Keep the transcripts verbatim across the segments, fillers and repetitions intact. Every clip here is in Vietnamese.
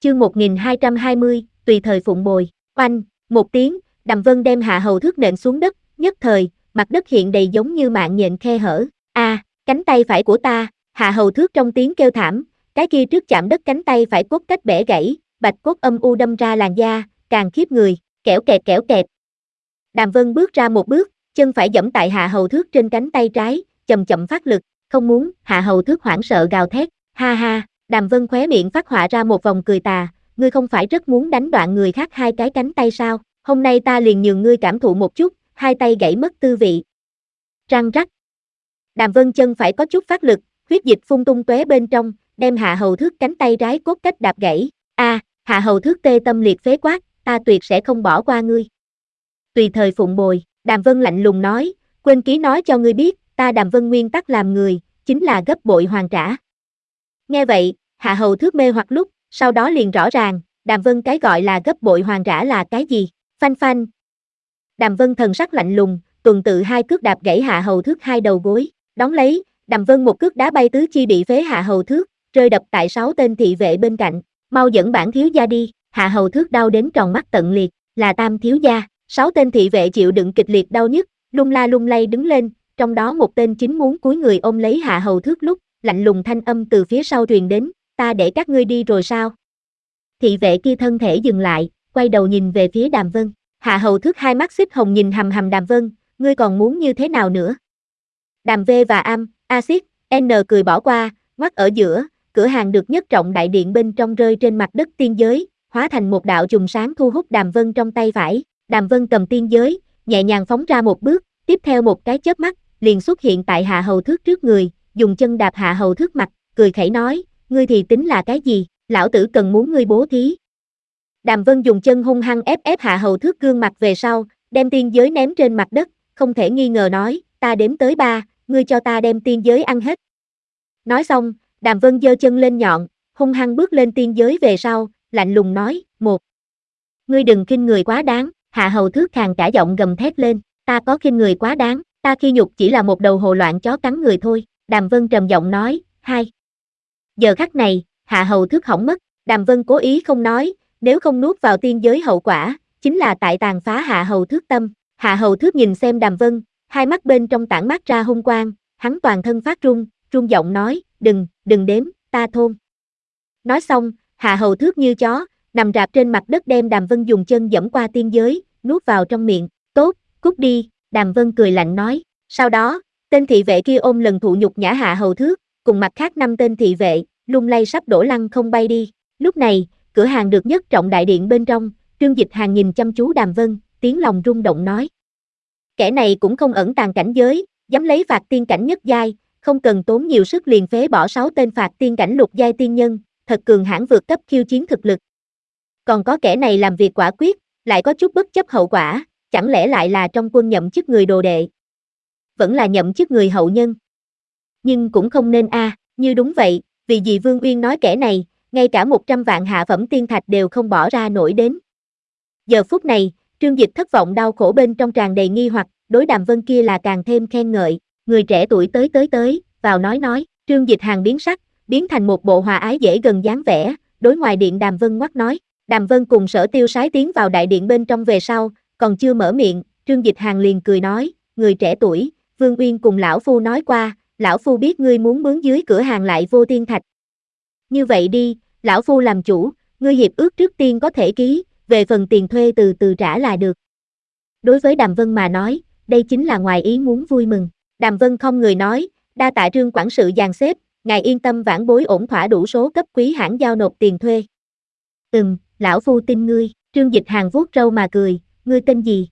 chương một nghìn hai trăm hai mươi, tùy thời phụng bồi. Oanh, một tiếng, Đàm Vân đem Hạ Hầu Thước nện xuống đất, nhất thời, mặt đất hiện đầy giống như mạng nhện khe hở. A, à, cánh tay phải của ta, Hạ Hầu Thước trong tiếng kêu thảm, cái kia trước chạm đất cánh tay phải cốt cách bẻ gãy, bạch cốt âm u đâm ra làn da, càng khiếp người, kẽo kẹt kẽo kẹt. Đàm Vân bước ra một bước, chân phải giẫm tại Hạ Hầu Thước trên cánh tay trái, chậm chậm phát lực, không muốn, Hạ Hầu Thước hoảng sợ gào thét, ha ha, Đàm Vân khóe miệng phát họa ra một vòng cười tà, ngươi không phải rất muốn đánh đoạn người khác hai cái cánh tay sao, hôm nay ta liền nhường ngươi cảm thụ một chút, hai tay gãy mất tư vị. Răng rắc. Đàm Vân chân phải có chút phát lực, huyết dịch phun tung tóe bên trong, đem Hạ Hầu Thước cánh tay trái cốt cách đạp gãy. A, à, Hạ Hầu Thước tê tâm liệt phế quát, ta tuyệt sẽ không bỏ qua ngươi. Tùy thời phụng bồi, Đàm Vân lạnh lùng nói, quên ký nói cho ngươi biết, ta Đàm Vân nguyên tắc làm người, chính là gấp bội hoàn trả. Nghe vậy, Hạ Hầu Thước mê hoặc lúc, sau đó liền rõ ràng, Đàm Vân cái gọi là gấp bội hoàn trả là cái gì, phanh phanh. Đàm Vân thần sắc lạnh lùng, tuần tự hai cước đạp gãy Hạ Hầu Thước hai đầu gối, đón lấy, Đàm Vân một cước đá bay tứ chi bị phế Hạ Hầu Thước, rơi đập tại sáu tên thị vệ bên cạnh, mau dẫn bản thiếu gia đi, Hạ Hầu Thước đau đến tròn mắt tận liệt, là Tam thiếu gia, sáu tên thị vệ chịu đựng kịch liệt đau nhức, lung la lung lay đứng lên, trong đó một tên chính muốn cúi người ôm lấy Hạ Hầu Thước lúc, lạnh lùng thanh âm từ phía sau truyền đến, ta để các ngươi đi rồi sao? Thị vệ kia thân thể dừng lại, quay đầu nhìn về phía Đàm Vân, Hạ Hầu Thước hai mắt xích hồng nhìn hằm hằm Đàm Vân, ngươi còn muốn như thế nào nữa? Đàm V và Am, Axit, N cười bỏ qua, ngoắt ở giữa, cửa hàng được nhất trọng đại điện bên trong rơi trên mặt đất tiên giới, hóa thành một đạo chùm sáng thu hút Đàm Vân trong tay phải, Đàm Vân cầm tiên giới, nhẹ nhàng phóng ra một bước, tiếp theo một cái chớp mắt, liền xuất hiện tại Hạ Hầu Thước trước người, dùng chân đạp Hạ Hầu Thước mặt, cười khẩy nói, ngươi thì tính là cái gì, lão tử cần muốn ngươi bố thí. Đàm Vân dùng chân hung hăng ép ép Hạ Hầu Thước gương mặt về sau, đem tiên giới ném trên mặt đất, không thể nghi ngờ nói, ta đếm tới ba, ngươi cho ta đem tiên giới ăn hết. Nói xong, Đàm Vân giơ chân lên nhọn, hung hăng bước lên tiên giới về sau, lạnh lùng nói, một. Ngươi đừng khinh người quá đáng, Hạ Hầu Thước khàn cả giọng gầm thét lên, ta có khinh người quá đáng, ta khi nhục chỉ là một đầu hồ loạn chó cắn người thôi, Đàm Vân trầm giọng nói, hai. Giờ khắc này, Hạ Hầu Thước hỏng mất, Đàm Vân cố ý không nói, nếu không nuốt vào tiên giới hậu quả, chính là tại tàn phá Hạ Hầu Thước tâm. Hạ Hầu Thước nhìn xem Đàm Vân, hai mắt bên trong tản mát ra hung quang, hắn toàn thân phát run, run giọng nói, đừng, đừng đếm, ta thôn. Nói xong, Hạ Hầu Thước như chó, nằm rạp trên mặt đất đem Đàm Vân dùng chân giẫm qua tiên giới, nuốt vào trong miệng, tốt, cút đi, Đàm Vân cười lạnh nói. Sau đó, tên thị vệ kia ôm lần thụ nhục nhã Hạ Hầu Thước, cùng mặt khác năm tên thị vệ, lung lay sắp đổ lăn không bay đi. Lúc này, cửa hàng được nhất trọng đại điện bên trong, Trương Dịch Hàn nhìn chăm chú Đàm Vân, tiếng lòng rung động nói. Kẻ này cũng không ẩn tàng cảnh giới, dám lấy phạt tiên cảnh nhất giai, không cần tốn nhiều sức liền phế bỏ sáu tên phạt tiên cảnh lục giai tiên nhân, thật cường hãn vượt cấp khiêu chiến thực lực. Còn có kẻ này làm việc quả quyết, lại có chút bất chấp hậu quả, chẳng lẽ lại là trong quân nhậm chức người đồ đệ? Vẫn là nhậm chức người hậu nhân. Nhưng cũng không nên a, à, như đúng vậy, vì gì Vương Uyên nói kẻ này, ngay cả một trăm vạn hạ phẩm tiên thạch đều không bỏ ra nổi đến. Giờ phút này, Trương Dịch thất vọng đau khổ bên trong tràn đầy nghi hoặc, đối Đàm Vân kia là càng thêm khen ngợi, người trẻ tuổi tới tới tới, vào nói nói, Trương Dịch Hàn biến sắc, biến thành một bộ hòa ái dễ gần dáng vẻ, đối ngoài điện Đàm Vân ngoắc nói, Đàm Vân cùng Sở Tiêu Sái tiến vào đại điện bên trong về sau, còn chưa mở miệng, Trương Dịch Hàn liền cười nói, người trẻ tuổi, Vương Uyên cùng lão phu nói qua, lão phu biết ngươi muốn mướn dưới cửa hàng lại vô tiên thạch. Như vậy đi, lão phu làm chủ, ngươi hiệp ước trước tiên có thể ký, về phần tiền thuê từ từ trả là được. Đối với Đàm Vân mà nói, đây chính là ngoài ý muốn vui mừng. Đàm Vân không người nói, đa tạ Trương quản sự dàn xếp, ngài yên tâm vãn bối ổn thỏa đủ số cấp quý hãng giao nộp tiền thuê. Ừm, lão phu tin ngươi, Trương Dịch Hàn vuốt râu mà cười, ngươi tên gì?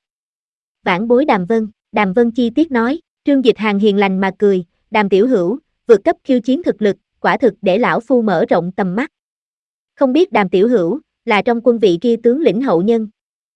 Vãn bối Đàm Vân, Đàm Vân chi tiết nói, Trương Dịch Hàn hiền lành mà cười, Đàm tiểu hữu, vượt cấp khiêu chiến thực lực, quả thực để lão phu mở rộng tầm mắt. Không biết Đàm tiểu hữu, là trong quân vị kia tướng lĩnh hậu nhân.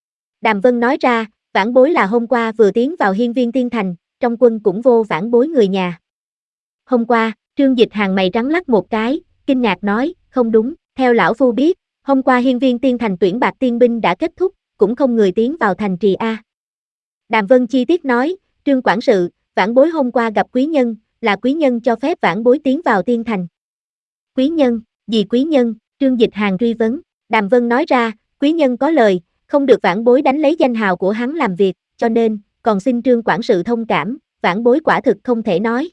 Đàm Vân nói ra, vãn bối là hôm qua vừa tiến vào Hiên Viên Tiên Thành, trong quân cũng vô vãn bối người nhà. Hôm qua, Trương Dịch Hàn mày trắng lắc một cái, kinh ngạc nói, không đúng, theo lão phu biết, hôm qua Hiên Viên Tiên Thành tuyển bạc tiên binh đã kết thúc, cũng không người tiến vào thành trì A. Đàm Vân chi tiết nói, Trương quản sự, vãn bối hôm qua gặp quý nhân, là quý nhân cho phép vãn bối tiến vào tiên thành. Quý nhân, gì quý nhân? Trương Dịch Hàn truy vấn, Đàm Vân nói ra, quý nhân có lời, không được vãn bối đánh lấy danh hào của hắn làm việc, cho nên, còn xin Trương quản sự thông cảm, vãn bối quả thực không thể nói.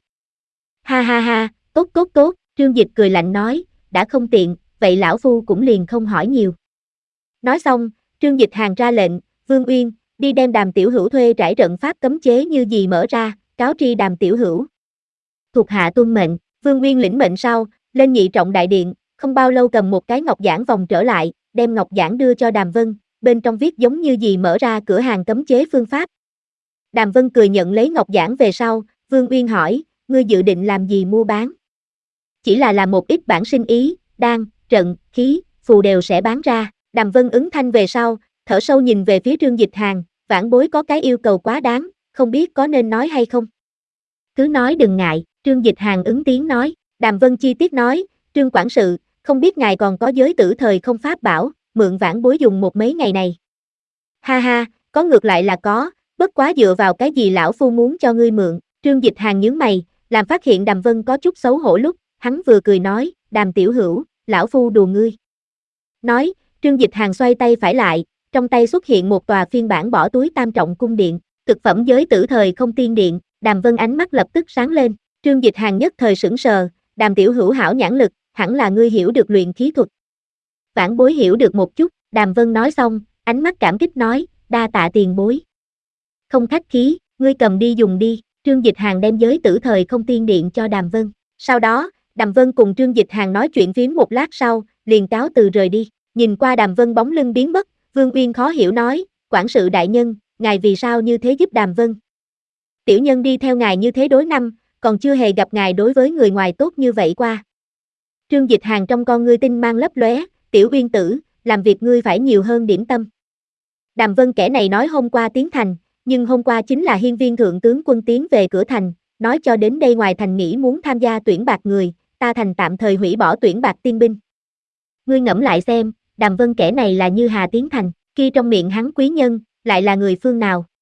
Ha ha ha, tốt tốt tốt, Trương Dịch cười lạnh nói, đã không tiện, vậy lão phu cũng liền không hỏi nhiều. Nói xong, Trương Dịch Hàn ra lệnh, Vương Uyên, đi đem Đàm Tiểu Hữu thuê trải trận pháp cấm chế như gì mở ra, cáo tri Đàm Tiểu Hữu. Thuộc hạ tuân mệnh, Vương Uyên lĩnh mệnh sau, lên nhị trọng đại điện, không bao lâu cầm một cái ngọc giản vòng trở lại, đem ngọc giản đưa cho Đàm Vân, bên trong viết giống như gì mở ra cửa hàng cấm chế phương pháp. Đàm Vân cười nhận lấy ngọc giản về sau, Vương Uyên hỏi, ngươi dự định làm gì mua bán? Chỉ là làm một ít bản sinh ý, đan, trận, khí, phù đều sẽ bán ra. Đàm Vân ứng thanh về sau, thở sâu nhìn về phía Trương Dịch Hàn, vãn bối có cái yêu cầu quá đáng, không biết có nên nói hay không? Cứ nói đừng ngại, Trương Dịch Hàn ứng tiếng nói, Đàm Vân chi tiết nói, Trương quản sự, không biết ngài còn có giới tử thời không pháp bảo, mượn vãn bối dùng một mấy ngày này. Ha ha, có ngược lại là có, bất quá dựa vào cái gì lão phu muốn cho ngươi mượn, Trương Dịch Hàn nhướng mày, làm phát hiện Đàm Vân có chút xấu hổ lúc, hắn vừa cười nói, Đàm tiểu hữu, lão phu đùa ngươi. Nói, Trương Dịch Hàn xoay tay phải lại, trong tay xuất hiện một tòa phiên bản bỏ túi tam trọng cung điện, cực phẩm giới tử thời không tiên điện, Đàm Vân ánh mắt lập tức sáng lên, Trương Dịch Hàn nhất thời sững sờ, Đàm tiểu hữu hảo nhãn lực, hẳn là ngươi hiểu được luyện khí thuật. Vãn bối hiểu được một chút, Đàm Vân nói xong, ánh mắt cảm kích nói, đa tạ tiền bối. Không khách khí, ngươi cầm đi dùng đi, Trương Dịch Hàn đem giới tử thời không tiên điện cho Đàm Vân. Sau đó, Đàm Vân cùng Trương Dịch Hàn nói chuyện phím một lát sau, liền cáo từ rời đi. Nhìn qua Đàm Vân bóng lưng biến mất, Vương Uyên khó hiểu nói, quản sự đại nhân, ngài vì sao như thế giúp Đàm Vân? Tiểu nhân đi theo ngài như thế đối năm, còn chưa hề gặp ngài đối với người ngoài tốt như vậy qua. Trương Dịch Hàn trong con ngươi tinh mang lấp lóe, Tiểu Uyên tử, làm việc ngươi phải nhiều hơn điểm tâm. Đàm Vân kẻ này nói hôm qua tiến thành, nhưng hôm qua chính là hiên viên thượng tướng quân tiến về cửa thành, nói cho đến đây ngoài thành nghĩ muốn tham gia tuyển bạt người, ta thành tạm thời hủy bỏ tuyển bạt tiên binh. Ngươi ngẫm lại xem, Đàm Vân kẻ này là như Hà tiến thành, kia trong miệng hắn quý nhân, lại là người phương nào?